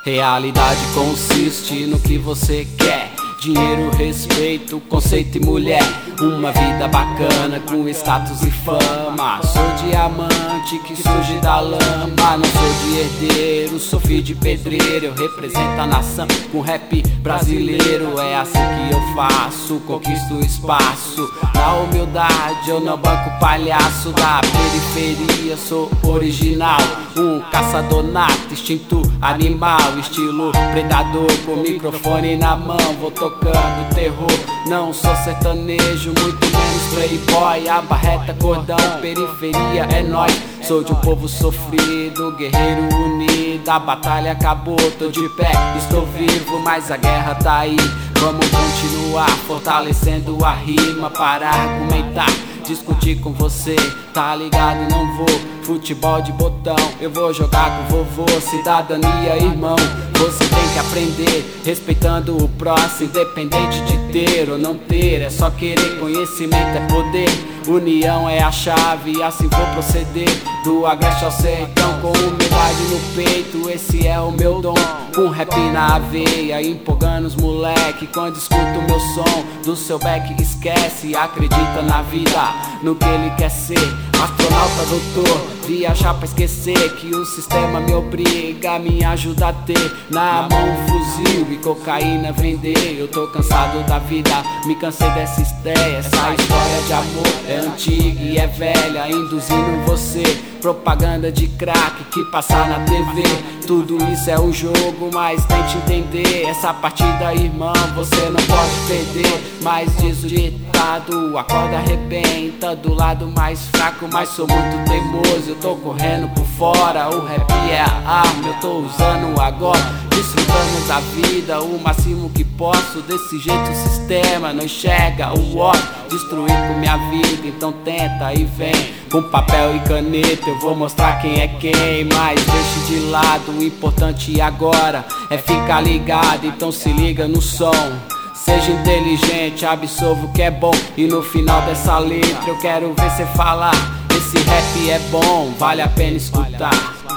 Realidade consiste no que você quer: dinheiro, respeito, conceito e mulher. Uma vida bacana com status e fama. Sou diamante que surge da lama. Não sou de herdeiro, sou filho de pedreiro. Eu represento a nação com rap brasileiro. É assim que eu faço, conquisto o espaço. Na humildade eu não banco palhaço da periferia. Sou original, um caçador nato, instinto animal, estilo predador, com microfone na mão. Vou tocando terror, não sou sertanejo, muito menos playboy. A barreta, cordão, periferia é nóis. Sou de um povo sofrido, guerreiro unido. A batalha acabou, tô de pé, estou vivo, mas a guerra tá aí. Vamos continuar fortalecendo a rima para argumentar, discutir com você, tá ligado? Não vou futebol de botão, eu vou jogar com vovô. Cidadania, irmão, você tem que aprender, respeitando o próximo, independente de ter ou não ter. É só querer, conhecimento é poder. União é a chave, assim vou proceder. Do agreste ao sertão, com humildade no peito, esse é o meu dom. Com rap na veia, empolgando os moleque. Quando escuto meu som, do seu back esquece. Acredita na vida, no que ele quer ser. Astronauta, doutor, viajar pra esquecer que o sistema me obriga, me ajuda a ter na mão um fuzil e cocaína vender. Eu tô cansado da vida, me cansei dessa ideia. Essa história de amor é antiga e é velha, induzindo você. Propaganda de crack que passa na TV. Tudo isso é um jogo, mas tente entender. Essa partida, irmão, você não pode perder. Mas diz o ditado, a corda arrebenta do lado mais fraco, mas sou muito teimoso. Eu tô correndo por fora, o rap é a arma, eu tô usando agora. Desfrutando da vida o máximo que posso. Desse jeito o sistema não enxerga o ó. Destruir com minha vida, então tenta e vem. Com papel e caneta eu vou mostrar quem é quem. Mas deixe de lado, o importante agora é ficar ligado, então se liga no som. Seja inteligente, absorva o que é bom. E no final dessa letra eu quero ver cê falar: esse rap é bom, vale a pena escutar.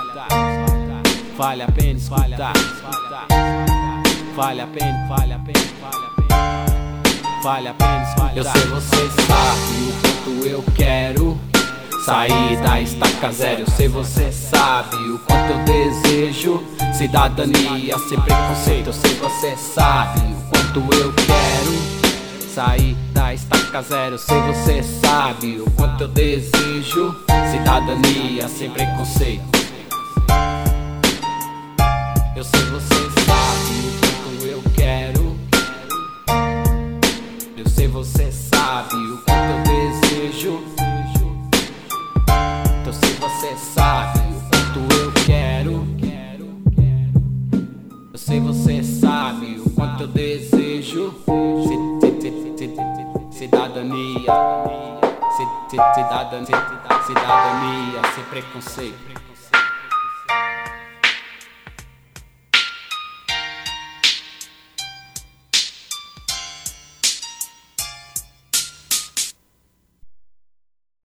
Vale a pena escutar. Vale a pena, vale a pena, vale a pena. Vale a pena escutar. Eu sei, você sabe o quanto eu quero sair da estaca zero. Eu sei, você sabe o quanto eu desejo cidadania sem preconceito. Eu sei, você sabe o quanto eu quero sair da estaca zero. Eu sei, você sabe o quanto eu desejo cidadania sem preconceito. Eu sei, você sabe o quanto eu quero. Eu sei, você sabe o quanto eu desejo. Eu sei, você sabe o quanto eu quero. Eu sei, você sabe o quanto eu desejo cidadania. Cidadania sem preconceito.